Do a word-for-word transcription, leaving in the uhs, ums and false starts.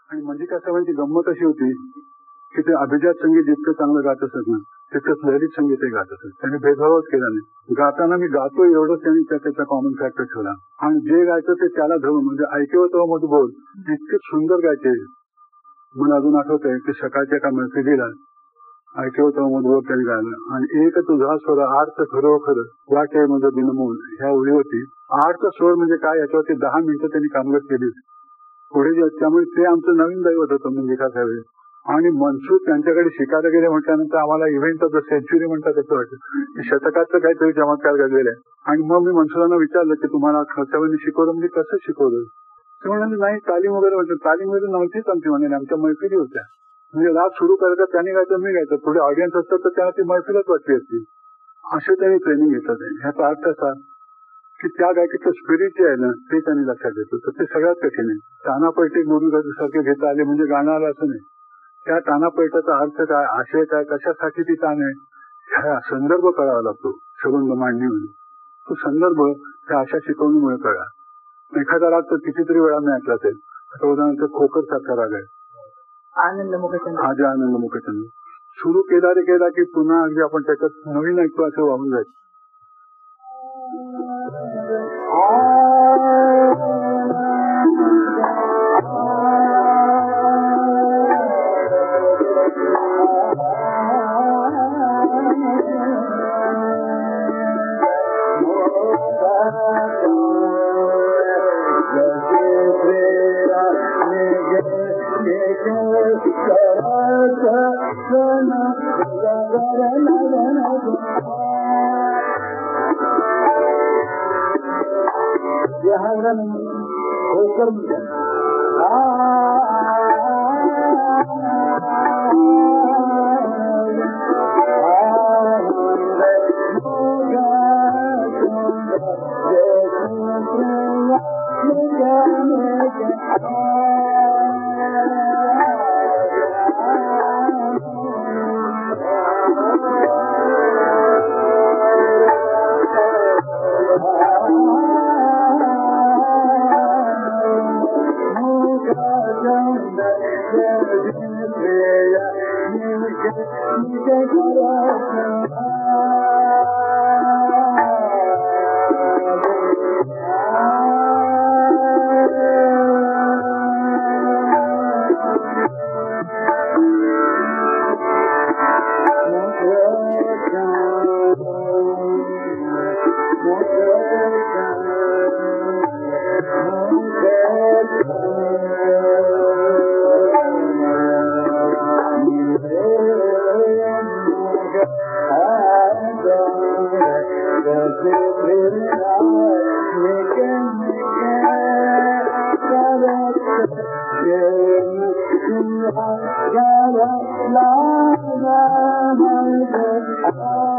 आणि मंजिका साहेबांची गंमत अशी होती की ते अभिजात संगीत जितकं चांगलं गात असत ना तितकंच ललित संगीतही गात असत. त्यांनी भेदभावच केला नाही. गाताना मी गातो एवढंच त्यांनी त्याचा कॉमन फॅक्टर ठेवला आणि जे गायचं ते त्याला धरून म्हणजे ऐकवतो मग बोल इतके सुंदर गायचे. मला अजून आठवत आहे की सकाळच्या एका मैफिलीला ऐकवतो मग बोल त्यांनी गायलं आणि एक तुझा स्वर आर्थ खरोखर वाटे म्हणजे बिनमूल ह्या ओळीवरती आर्थ स्वर म्हणजे काय याच्यावरती दहा मिनिटं त्यांनी कामगत केली होती. पुढे त्यामुळे ते आमचं नवीन दैवत होतं मंजिका साहेब. आणि मनसूर त्यांच्याकडे शिकायला गेले म्हटल्यानंतर आम्हाला इव्हेंट ऑफ द सेंचुरी म्हणतात असं वाटतं. शतकाचं काहीतरी चमत्कार घडलेला आहे. आणि मग मी मनसुरांना विचारलं की तुम्हाला खर्चावरनी शिकवलं म्हणजे कसं शिकवलं. ते म्हणाले नाही तालीम वगैरे म्हटलं. तालीम वगैरे नव्हतीच आमची म्हणे आमच्या मैफिली होत्या. म्हणजे राग सुरू करायचा त्यांनी गायचं मी गायचं पुढे ऑडियन्स असतं तर त्यांना ती मैफिलच वाटली असती. असं त्यांनी ट्रेनिंग घेतलं. ह्याचा अर्थ असा की त्या गायकीचं स्पिरिट जे आहे ना ते त्यांनी लक्षात घेतलं. तर ते सगळ्यात कठीण आहे. तानापलटी गुरु सारखे घेता आले म्हणजे गाणं आलं असं नाही. त्या तानापलटाचा अर्थ काय आशय काय कशासाठी ती ताण आहे ह्या संदर्भ कळावा लागतो. संबंध मांडणी म्हणजे तो संदर्भ त्या अशा शिकवणीमुळे कळला. एखादा राग तर कितीतरी वेळा मी ऐकला असेल. आता उदाहरणार्थ खोकर सारखा राग आहे आनंद मुखचंद्र हा जे आनंद मुखचंद्र सुरू केला रे केला की पुन्हा अगदी आपण त्याच्यात नवीन ऐकतो असं वाहून जायचं. la la la la la